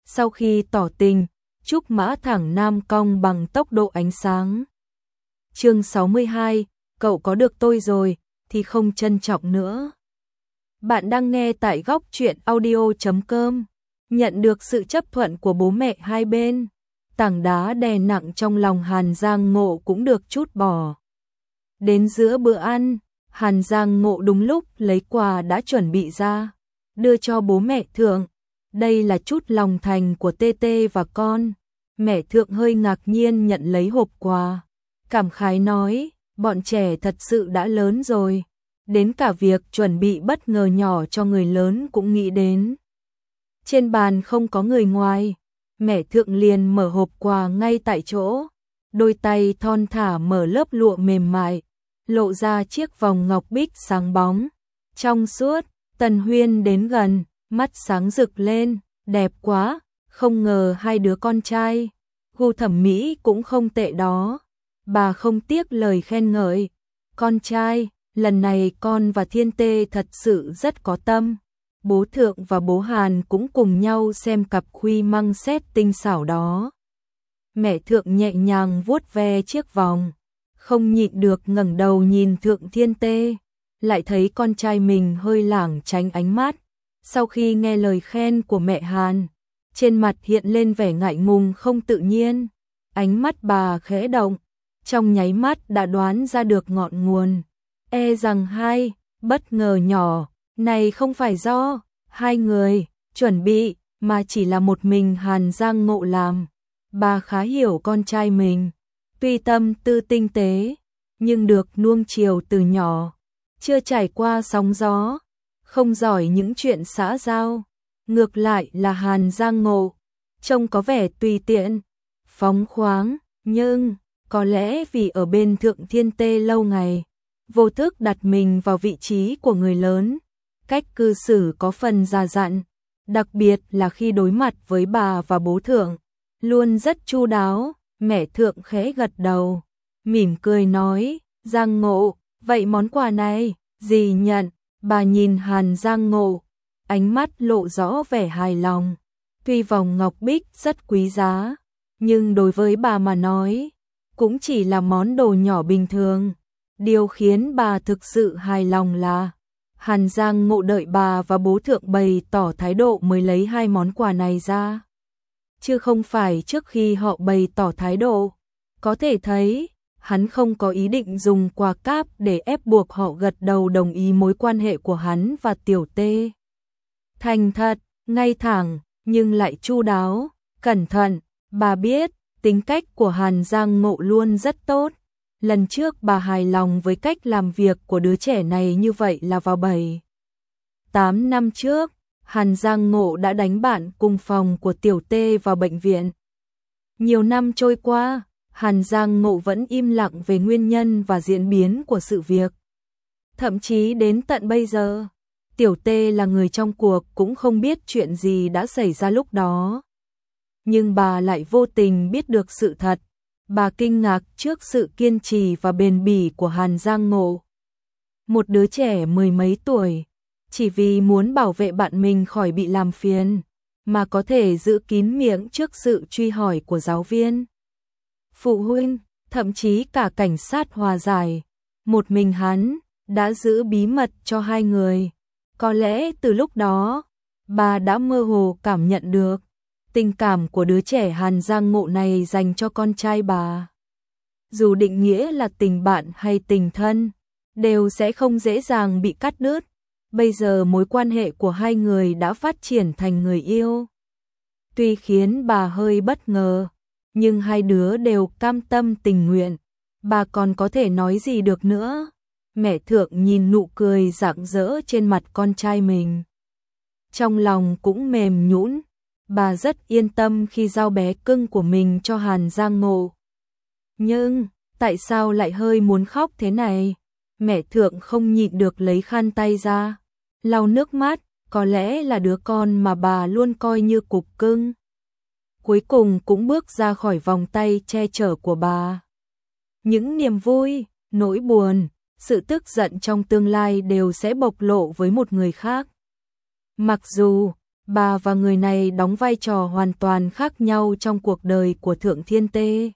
Sau khi tỏ tình, Trúc Mã thẳng nam cong bằng tốc độ ánh sáng. Chương 62, cậu có được tôi rồi thì không trân trọng nữa. Bạn đang nghe tại góc truyện audio.com. Nhận được sự chấp thuận của bố mẹ hai bên, tảng đá đè nặng trong lòng Hàn Giang Ngộ cũng được trút bỏ. Đến giữa bữa ăn, Hàn Giang Ngộ đúng lúc lấy quà đã chuẩn bị ra, đưa cho bố mẹ Thượng. Đây là chút lòng thành của Tê và con. Mẹ Thượng hơi ngạc nhiên nhận lấy hộp quà, cảm khái nói, bọn trẻ thật sự đã lớn rồi, đến cả việc chuẩn bị bất ngờ nhỏ cho người lớn cũng nghĩ đến. Trên bàn không có người ngoài, mẹ Thượng liền mở hộp quà ngay tại chỗ, đôi tay thon thả mở lớp lụa mềm mại, lộ ra chiếc vòng ngọc bích sáng bóng, trong suốt. Tần Huyên đến gần, mắt sáng rực lên, đẹp quá, không ngờ hai đứa con trai, gu thẩm mỹ cũng không tệ đó. Bà không tiếc lời khen ngợi, con trai, lần này con và Thiên Tê thật sự rất có tâm. Bố Thượng và bố Hàn cũng cùng nhau xem cặp khuy măng xét tinh xảo đó. Mẹ Thượng nhẹ nhàng vuốt ve chiếc vòng, không nhịn được ngẩng đầu nhìn Thượng Thiên Tê, lại thấy con trai mình hơi lảng tránh ánh mắt. Sau khi nghe lời khen của mẹ Hàn, trên mặt hiện lên vẻ ngại ngùng không tự nhiên, ánh mắt bà khẽ động, trong nháy mắt đã đoán ra được ngọn nguồn. E rằng hai bất ngờ nhỏ này không phải do hai người chuẩn bị, mà chỉ là một mình Hàn Giang Ngộ làm. Bà khá hiểu con trai mình, tuy tâm tư tinh tế, nhưng được nuông chiều từ nhỏ, chưa trải qua sóng gió, không giỏi những chuyện xã giao. Ngược lại là Hàn Giang Ngộ, trông có vẻ tùy tiện, phóng khoáng, nhưng có lẽ vì ở bên Thượng Thiên Tê lâu ngày, vô thức đặt mình vào vị trí của người lớn, cách cư xử có phần già dặn, đặc biệt là khi đối mặt với bà và bố Thượng, luôn rất chu đáo. Mẹ Thượng khẽ gật đầu, mỉm cười nói, Giang Ngộ, vậy món quà này, dì nhận. Bà nhìn Hàn Giang Ngộ, ánh mắt lộ rõ vẻ hài lòng. Tuy vòng ngọc bích rất quý giá, nhưng đối với bà mà nói, cũng chỉ là món đồ nhỏ bình thường. Điều khiến bà thực sự hài lòng là Hàn Giang Ngộ đợi bà và bố Thượng bày tỏ thái độ mới lấy hai món quà này ra, chứ không phải trước khi họ bày tỏ thái độ. Có thể thấy, hắn không có ý định dùng quà cáp để ép buộc họ gật đầu đồng ý mối quan hệ của hắn và Tiểu Tê. Thành thật, ngay thẳng, nhưng lại chu đáo, cẩn thận. Bà biết, tính cách của Hàn Giang Ngộ luôn rất tốt. Lần trước bà hài lòng với cách làm việc của đứa trẻ này như vậy là vào 7-8 năm trước, Hàn Giang Ngộ đã đánh bạn cùng phòng của Tiểu Tê vào bệnh viện. Nhiều năm trôi qua, Hàn Giang Ngộ vẫn im lặng về nguyên nhân và diễn biến của sự việc. Thậm chí đến tận bây giờ, Tiểu Tê là người trong cuộc cũng không biết chuyện gì đã xảy ra lúc đó. Nhưng bà lại vô tình biết được sự thật. Bà kinh ngạc trước sự kiên trì và bền bỉ của Hàn Giang Ngộ. Một đứa trẻ mười mấy tuổi, chỉ vì muốn bảo vệ bạn mình khỏi bị làm phiền, mà có thể giữ kín miệng trước sự truy hỏi của giáo viên, phụ huynh, thậm chí cả cảnh sát hòa giải. Một mình hắn đã giữ bí mật cho hai người. Có lẽ từ lúc đó, bà đã mơ hồ cảm nhận được tình cảm của đứa trẻ Hàn Giang Ngộ này dành cho con trai bà. Dù định nghĩa là tình bạn hay tình thân, đều sẽ không dễ dàng bị cắt đứt. Bây giờ mối quan hệ của hai người đã phát triển thành người yêu. Tuy khiến bà hơi bất ngờ, nhưng hai đứa đều cam tâm tình nguyện. Bà còn có thể nói gì được nữa. Mẹ Thượng nhìn nụ cười rạng rỡ trên mặt con trai mình, trong lòng cũng mềm nhũn. Bà rất yên tâm khi giao bé cưng của mình cho Hàn Giang Ngộ. Nhưng, tại sao lại hơi muốn khóc thế này? Mẹ Thượng không nhịn được lấy khăn tay ra, lau nước mắt. Có lẽ là đứa con mà bà luôn coi như cục cưng, cuối cùng cũng bước ra khỏi vòng tay che chở của bà. Những niềm vui, nỗi buồn, sự tức giận trong tương lai đều sẽ bộc lộ với một người khác. Mặc dù Bà và người này đóng vai trò hoàn toàn khác nhau trong cuộc đời của Thượng Thiên Tê.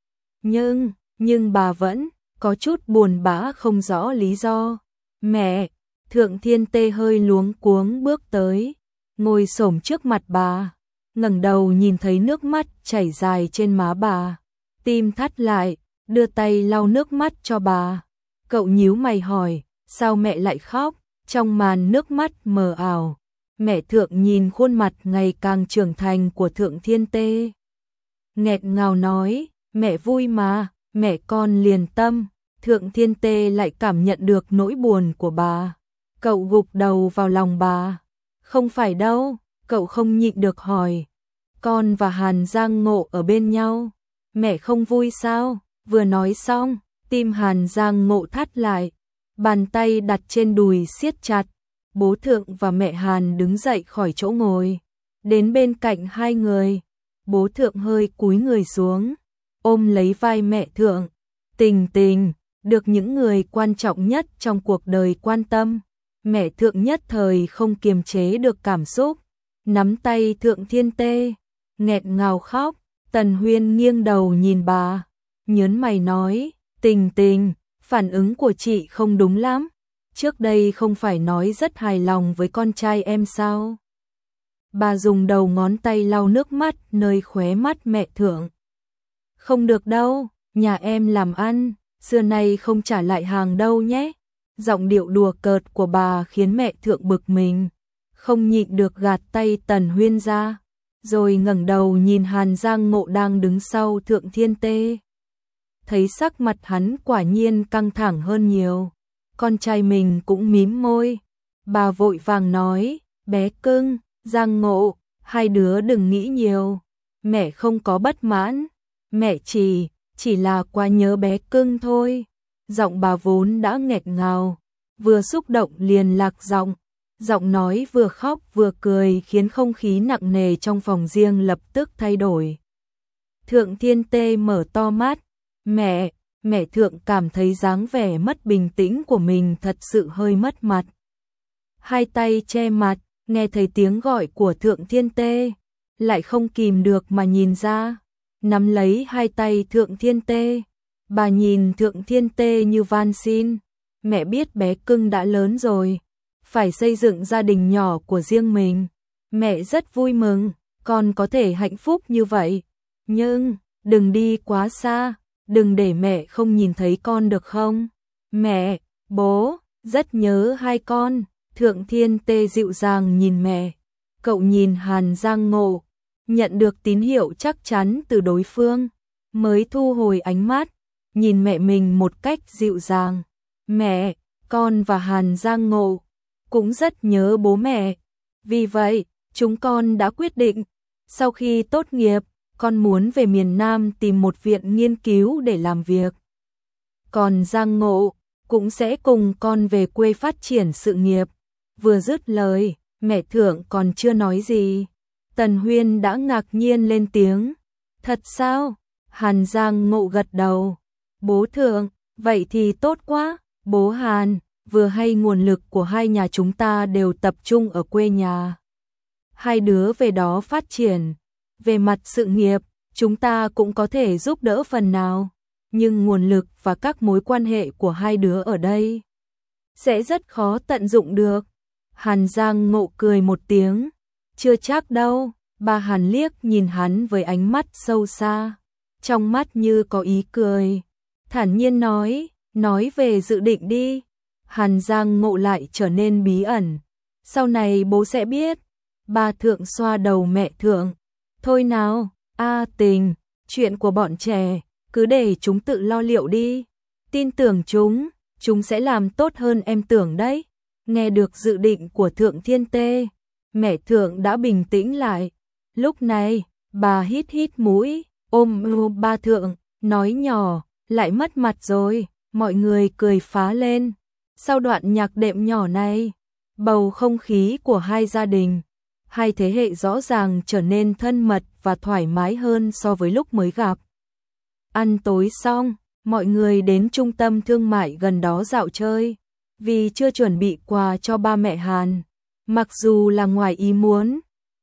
Nhưng bà vẫn có chút buồn bã không rõ lý do. Mẹ, Thượng Thiên Tê hơi luống cuống bước tới, ngồi xổm trước mặt bà, ngẩng đầu nhìn thấy nước mắt chảy dài trên má bà, tim thắt lại, đưa tay lau nước mắt cho bà. Cậu nhíu mày hỏi, sao mẹ lại khóc? Trong màn nước mắt mờ ảo, mẹ Thượng nhìn khuôn mặt ngày càng trưởng thành của Thượng Thiên Tê. Nghẹt ngào nói, mẹ vui mà, mẹ con liền tâm. Thượng Thiên Tê lại cảm nhận được nỗi buồn của bà. Cậu gục đầu vào lòng bà. Không phải đâu, cậu không nhịn được hỏi. Con và Hàn Giang Ngộ ở bên nhau, mẹ không vui sao? Vừa nói xong, tim Hàn Giang Ngộ thắt lại, bàn tay đặt trên đùi siết chặt. Bố Thượng và mẹ Hàn đứng dậy khỏi chỗ ngồi, đến bên cạnh hai người. Bố Thượng hơi cúi người xuống, ôm lấy vai mẹ Thượng. Tình Tình, được những người quan trọng nhất trong cuộc đời quan tâm, mẹ Thượng nhất thời không kiềm chế được cảm xúc, nắm tay Thượng Thiên Tê, nghẹt ngào khóc. Tần Huyên nghiêng đầu nhìn bà, nhớn mày nói, Tình Tình, phản ứng của chị không đúng lắm, trước đây không phải nói rất hài lòng với con trai em sao? Bà dùng đầu ngón tay lau nước mắt nơi khóe mắt mẹ Thượng. Không được đâu, nhà em làm ăn, xưa nay không trả lại hàng đâu nhé. Giọng điệu đùa cợt của bà khiến mẹ Thượng bực mình, không nhịn được gạt tay Tần Huyên ra, rồi ngẩng đầu nhìn Hàn Giang Ngộ đang đứng sau Thượng Thiên Tê. Thấy sắc mặt hắn quả nhiên căng thẳng hơn nhiều, con trai mình cũng mím môi. Bà vội vàng nói, bé cưng, Giang Ngộ, hai đứa đừng nghĩ nhiều, mẹ không có bất mãn, mẹ chỉ là quá nhớ bé cưng thôi. Giọng bà vốn đã nghẹt ngào, vừa xúc động liền lạc giọng, giọng nói vừa khóc vừa cười khiến không khí nặng nề trong phòng riêng lập tức thay đổi. Thượng Thiên Tê mở to mắt, mẹ Thượng cảm thấy dáng vẻ mất bình tĩnh của mình thật sự hơi mất mặt. Hai tay che mặt, nghe thấy tiếng gọi của Thượng Thiên Tê, lại không kìm được mà nhìn ra, nắm lấy hai tay Thượng Thiên Tê. Bà nhìn Thượng Thiên Tê như van xin, mẹ biết bé cưng đã lớn rồi, phải xây dựng gia đình nhỏ của riêng mình. Mẹ rất vui mừng, con có thể hạnh phúc như vậy, nhưng đừng đi quá xa, đừng để mẹ không nhìn thấy con được không? Mẹ, bố, rất nhớ hai con. Thượng Thiên Tê dịu dàng nhìn mẹ, cậu nhìn Hàn Giang Ngộ, nhận được tín hiệu chắc chắn từ đối phương, mới thu hồi ánh mắt, nhìn mẹ mình một cách dịu dàng. Mẹ, con và Hàn Giang Ngộ cũng rất nhớ bố mẹ, vì vậy chúng con đã quyết định, sau khi tốt nghiệp, con muốn về miền Nam tìm một viện nghiên cứu để làm việc. Còn Giang Ngộ cũng sẽ cùng con về quê phát triển sự nghiệp. Vừa dứt lời, mẹ Thượng còn chưa nói gì, Tần Huyên đã ngạc nhiên lên tiếng. Thật sao? Hàn Giang Ngộ gật đầu. Bố Thượng, vậy thì tốt quá. Bố Hàn, vừa hay nguồn lực của hai nhà chúng ta đều tập trung ở quê nhà. Hai đứa về đó phát triển. Về mặt sự nghiệp, chúng ta cũng có thể giúp đỡ phần nào. Nhưng nguồn lực và các mối quan hệ của hai đứa ở đây sẽ rất khó tận dụng được. Hàn Giang Ngộ cười một tiếng. Chưa chắc đâu. Bà Hàn liếc nhìn hắn với ánh mắt sâu xa, trong mắt như có ý cười. Thản nhiên nói về dự định đi. Hàn Giang Ngộ lại trở nên bí ẩn. Sau này bố sẽ biết. Bà Thượng xoa đầu mẹ Thượng. Thôi nào, Tình, chuyện của bọn trẻ, cứ để chúng tự lo liệu đi. Tin tưởng chúng sẽ làm tốt hơn em tưởng đấy. Nghe được dự định của Thượng Thiên Tê, mẹ Thượng đã bình tĩnh lại. Lúc này, bà hít mũi, ôm ba Thượng, nói nhỏ, lại mất mặt rồi. Mọi người cười phá lên. Sau đoạn nhạc đệm nhỏ này, bầu không khí của hai gia đình, hai thế hệ rõ ràng trở nên thân mật và thoải mái hơn so với lúc mới gặp. Ăn tối xong, mọi người đến trung tâm thương mại gần đó dạo chơi, vì chưa chuẩn bị quà cho ba mẹ Hàn. Mặc dù là ngoài ý muốn,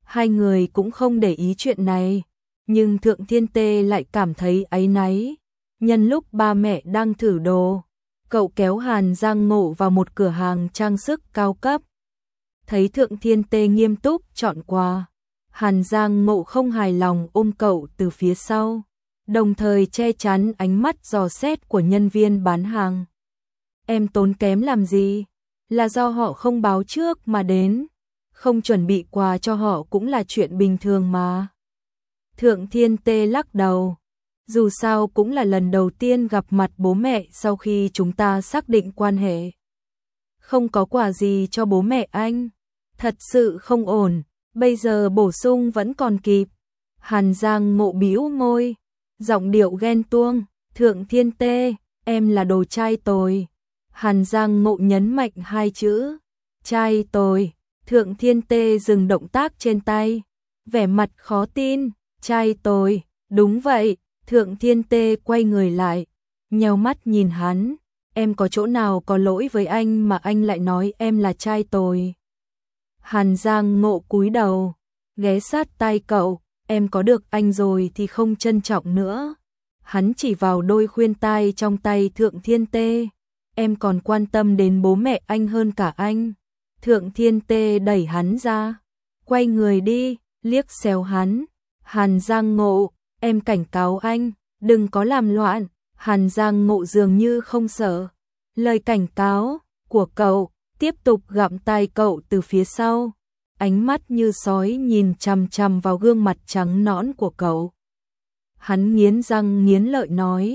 Hai người cũng không để ý chuyện này, nhưng Thượng Thiên Tê lại cảm thấy áy náy. Nhân lúc ba mẹ đang thử đồ, cậu kéo Hàn Giang Ngộ vào một cửa hàng trang sức cao cấp. Thấy Thượng Thiên Tê nghiêm túc chọn quà, Hàn Giang Ngộ không hài lòng ôm cậu từ phía sau, đồng thời che chắn ánh mắt dò xét của nhân viên bán hàng. Em tốn kém làm gì? Là do họ không báo trước mà đến, không chuẩn bị quà cho họ cũng là chuyện bình thường mà. Thượng Thiên Tê lắc đầu. Dù sao cũng là lần đầu tiên gặp mặt bố mẹ sau khi chúng ta xác định quan hệ. Không có quà gì cho bố mẹ anh. Thật sự không ổn, bây giờ bổ sung vẫn còn kịp. Hàn Giang Ngộ bĩu môi, giọng điệu ghen tuông. Thượng Thiên Tê, em là đồ trai tồi. Hàn Giang Ngộ nhấn mạnh hai chữ, trai tồi. Thượng Thiên Tê dừng động tác trên tay, vẻ mặt khó tin, trai tồi, đúng vậy. Thượng Thiên Tê quay người lại, nheo mắt nhìn hắn, em có chỗ nào có lỗi với anh mà anh lại nói em là trai tồi. Hàn Giang Ngộ cúi đầu, ghé sát tai cậu, em có được anh rồi thì không trân trọng nữa. Hắn chỉ vào đôi khuyên tai trong tay Thượng Thiên Tê, em còn quan tâm đến bố mẹ anh hơn cả anh. Thượng Thiên Tê đẩy hắn ra, quay người đi, liếc xéo hắn. Hàn Giang Ngộ, em cảnh cáo anh, đừng có làm loạn. Hàn Giang Ngộ dường như không sợ lời cảnh cáo của cậu, tiếp tục gặm tai cậu từ phía sau, ánh mắt như sói nhìn chằm chằm vào gương mặt trắng nõn của cậu. Hắn nghiến răng nghiến lợi nói,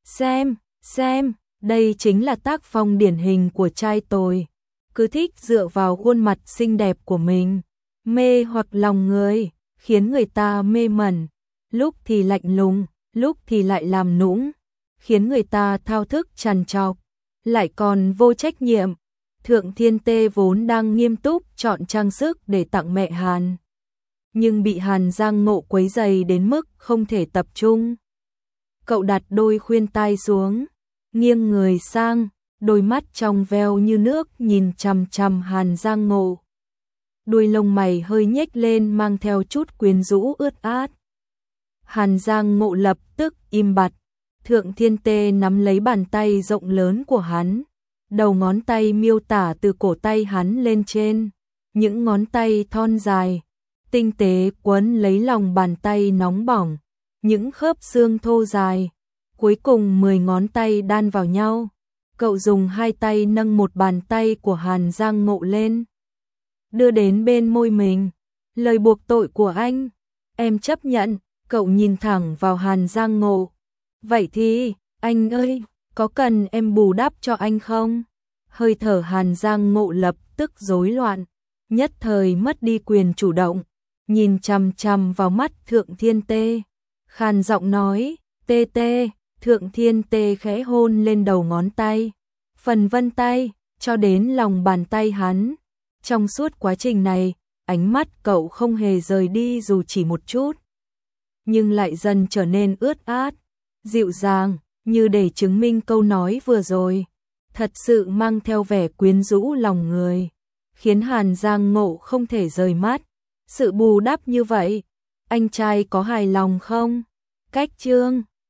xem, đây chính là tác phong điển hình của trai tồi, cứ thích dựa vào khuôn mặt xinh đẹp của mình, mê hoặc lòng người, khiến người ta mê mẩn, lúc thì lạnh lùng, lúc thì lại làm nũng, khiến người ta thao thức trằn trọc, lại còn vô trách nhiệm. Thượng Thiên Tê vốn đang nghiêm túc chọn trang sức để tặng mẹ Hàn, nhưng bị Hàn Giang Ngộ quấy rầy đến mức không thể tập trung. Cậu đặt đôi khuyên tai xuống, nghiêng người sang, đôi mắt trong veo như nước nhìn chằm chằm Hàn Giang Ngộ. Đuôi lông mày hơi nhếch lên mang theo chút quyến rũ ướt át. Hàn Giang Ngộ lập tức im bặt. Thượng Thiên Tê nắm lấy bàn tay rộng lớn của hắn, đầu ngón tay miêu tả từ cổ tay hắn lên trên, những ngón tay thon dài, tinh tế quấn lấy lòng bàn tay nóng bỏng, những khớp xương thô dài, cuối cùng 10 ngón tay đan vào nhau. Cậu dùng hai tay nâng một bàn tay của Hàn Giang Ngộ lên, đưa đến bên môi mình. Lời buộc tội của anh, em chấp nhận. Cậu nhìn thẳng vào Hàn Giang Ngộ. Vậy thì, anh ơi, có cần em bù đắp cho anh không? Hơi thở Hàn Giang Ngộ lập tức rối loạn, nhất thời mất đi quyền chủ động, nhìn chằm chằm vào mắt Thượng Thiên Tê, khàn giọng nói, tê tê. Thượng Thiên Tê khẽ hôn lên đầu ngón tay, phần vân tay, cho đến lòng bàn tay hắn. Trong suốt quá trình này, ánh mắt cậu không hề rời đi dù chỉ một chút, nhưng lại dần trở nên ướt át, dịu dàng, như để chứng minh câu nói vừa rồi, thật sự mang theo vẻ quyến rũ lòng người, khiến Hàn Giang Ngộ không thể rời mắt. Sự bù đắp như vậy, anh trai có hài lòng không? Cách chương